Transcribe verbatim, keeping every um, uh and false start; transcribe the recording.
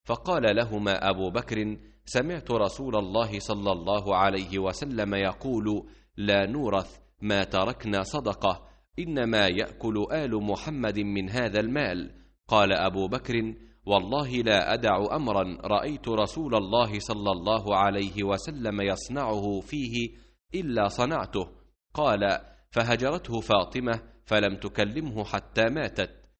فقال لهما أبو بكر: سمعت رسول الله صلى الله عليه وسلم يقول: لا نورث ما تركنا صدقة، إنما يأكل آل محمد من هذا المال. قال أبو بكر: والله لا أدع أمرا رأيت رسول الله صلى الله عليه وسلم يصنعه فيه إلا صنعته. قال: فهجرته فاطمة فلم تكلمه حتى ماتت.